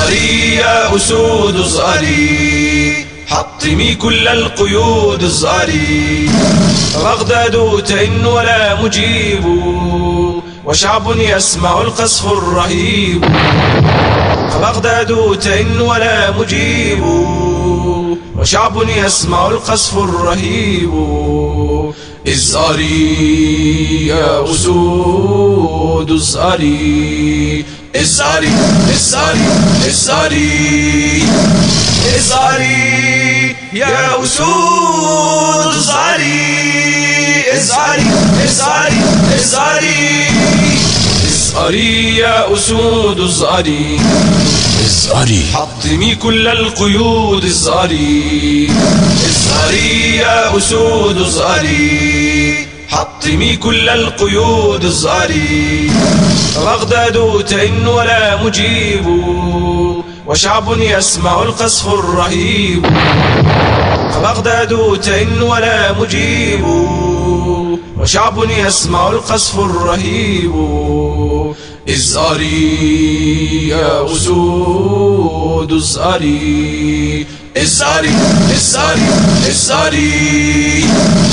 ازهري يا أسود ازهري، حطمي كل القيود ازهري. بغداد تئن ولا مجيب، وشعب يسمع القصف الرهيب. فبغداد تئن ولا مجيب، وشعب يسمع القصف الرهيب. ازهري يا أسود ازهري، ازهري ازهري ازهري، ازهري يا أسود ازهري، ازهري ازهري ازهري، ازهري يا أسود ازهري، ازهري حطمي كل القيود ازهري. ازهري يا أسود ازهري، حطمي كل القيود ازهري. بغداد تئن ولا مجيب، وشعب يسمع القصف الرهيب. فبغداد تئن ولا مجيب، وشعب يسمع القصف الرهيب. ازهري يا أسود ازهري، ازهري ازهري ازهري،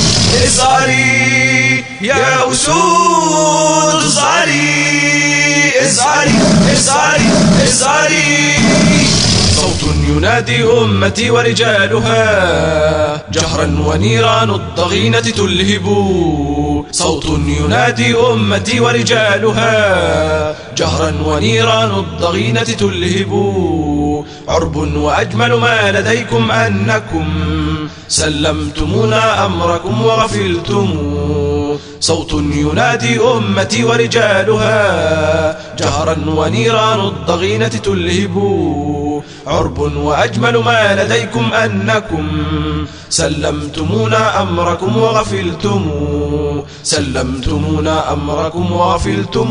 ازهري يا أسود ازهري، ازهري ازهري ازهري. صوت ينادي أمتي ورجالها، جهرا ونيران الضغينة تلهب. صوت ينادي أمتي ورجالها، جهرا ونيران الضغينة تلهب. عرب وأجمل ما لديكم أنكم سلمتمونا أمركم وغفلتم. صوت ينادي أمتي ورجالها، جهرا ونيران الضغينة تلهب. عرب وأجمل ما لديكم أنكم سلمتمونا أمركم وغفلتم. سلمتمونا أمركم وغفلتم.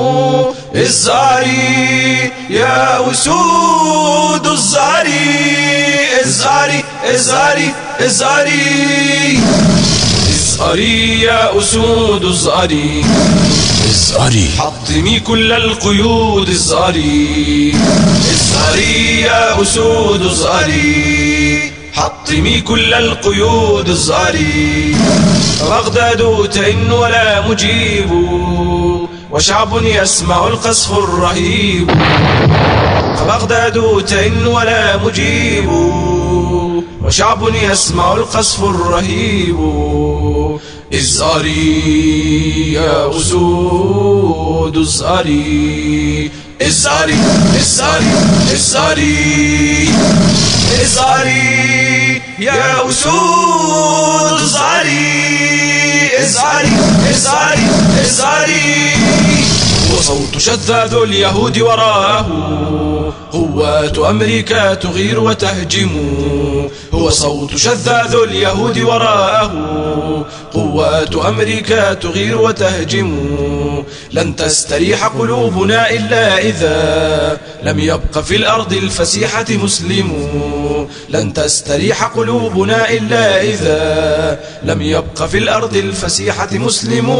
ازهري يا أسود ازهري، ازهري ازهري ازهري، ازهري يا أسود ازهري، ازهري حطمي كل القيود ازهري. ازهري يا أسود ازهري، حطمي كل القيود ازهري. بغداد تئن ولا مجيب، وشعب يسمع القصف الرهيب. فبغداد تئن ولا مجيب، وشعب يسمع القصف الرهيب. ازهري يا أسود ازهري، ازهري ازهري ازهري، ازهري يا أسود ازهري، ازهري ازهري ازهري. وصوت شذاذ اليهود وراءه، قوات أمريكا تغير وتهجم. هو صوت شذاذ اليهود وراءه، قوات أمريكا تغير وتهجم. لن تستريح قلوبنا إلا إذا لم يبق في الأرض الفسيحة مسلم. لن تستريح قلوبنا إلا إذا لم يبق في الأرض الفسيحة مسلم.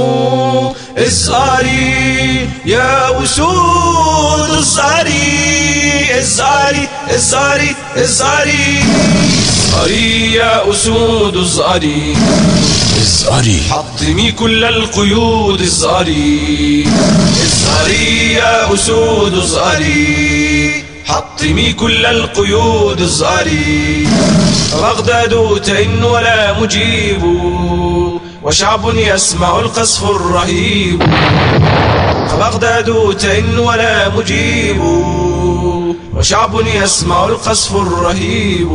ازهري يا أسود ازهري، ازهري ازهري ازهري، ازهري يا أسود ازهري، ازهري حطمي كل القيود ازهري. ازهري يا أسود ازهري، حطمي كل القيود ازهري. بغداد تئن ولا مجيب، وشعب يسمع القصف الرهيب. فبغداد تئن ولا مجيب، وشعب يسمع القصف الرهيب.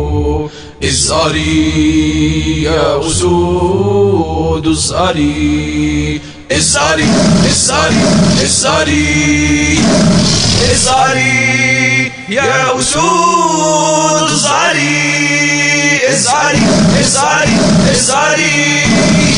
ازهري يا أسود ازهري، ازهري ازهري ازهري، ازهري يا أسود ازهري، ازهري ازهري ازهري.